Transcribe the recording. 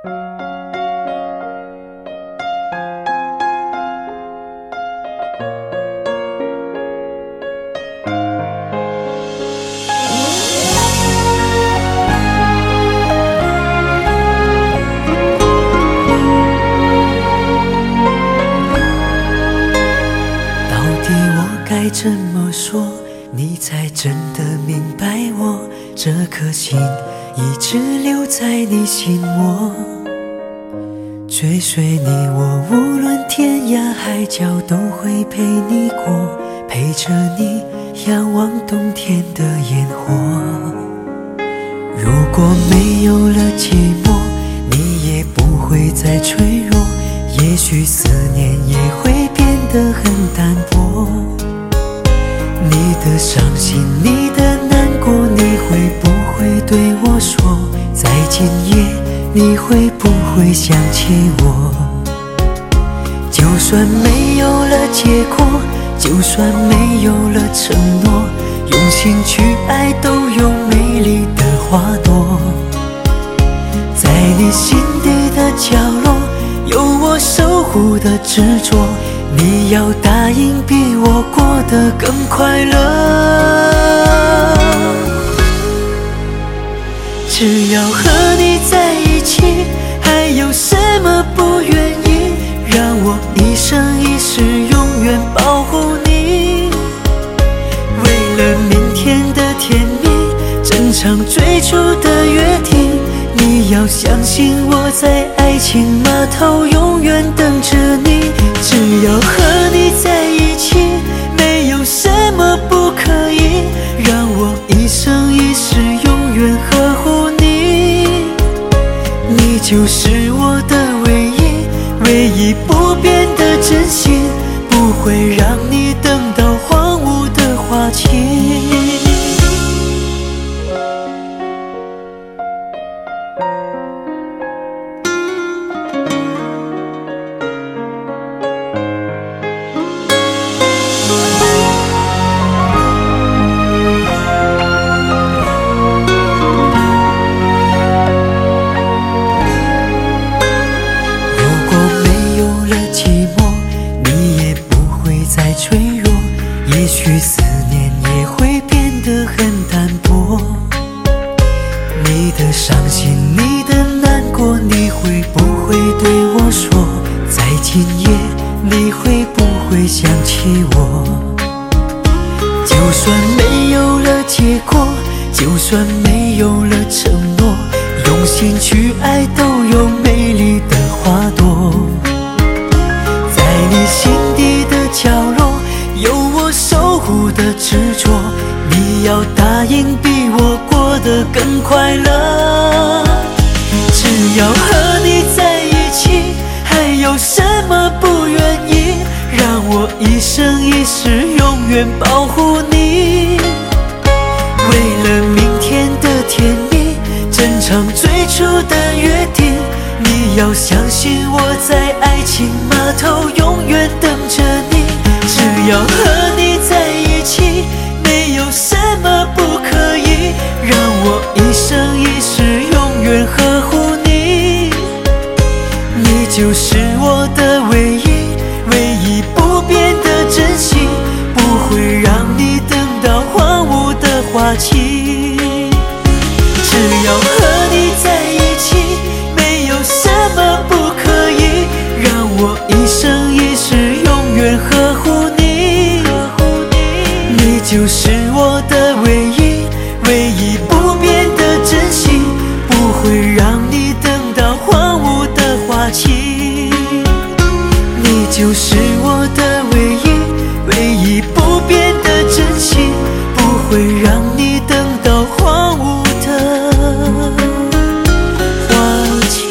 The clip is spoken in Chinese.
该怎么说，你才真的明白我？这颗心一直留在你心窝，追随你我，无论天涯海角都会陪你过，陪着你仰望冬天的烟火。如果没有了寂寞，你也不会再脆弱，也许思念也会变得很淡薄。你的伤心，你的难过，你会不会对我说？在今夜，你会不会想起我？就算没有了结果，就算没有了承诺，用心去爱都有美丽的花朵。在你心底的角落，有我守护的执着，你要答应比我过得更快乐。只要和你在一起，还有什么不愿意？让我一生一世永远保护你。为了明天的甜蜜，整场最初的约定，你要相信我在爱情码头永远等着你。只要和你在一起，没有什么不可以，让我一生一世永远呵护你。你就是我的唯一，唯一不变的真心，不会让你等到荒芜的花期。也许思念也会变得很淡薄。你的伤心，你的难过，你会不会对我说？在今夜，你会不会想起我？就算没有了结果，就算没有了承诺，用心去爱都有美丽的花朵。在你心底的角落，有我守护的执着，你要答应比我过得更快乐。只要和你在一起，还有什么不愿意？让我一生一世永远保护你。为了明天的甜蜜，整场最初的约定，你要相信我在爱情码头永远等着你。只要和你在一起，没有什么不可以，让我一生一世永远呵护你。你就是我的唯一，唯一不变的真心，不会让你等到荒芜的花期。只要和你在一起，没有什么不可以，让我一生一世永远呵护你。你就是我的唯一，唯一不变的真心，不会让你等到荒芜的花期。你就是我的唯一，唯一不变的真心，不会让你等到荒芜的花期。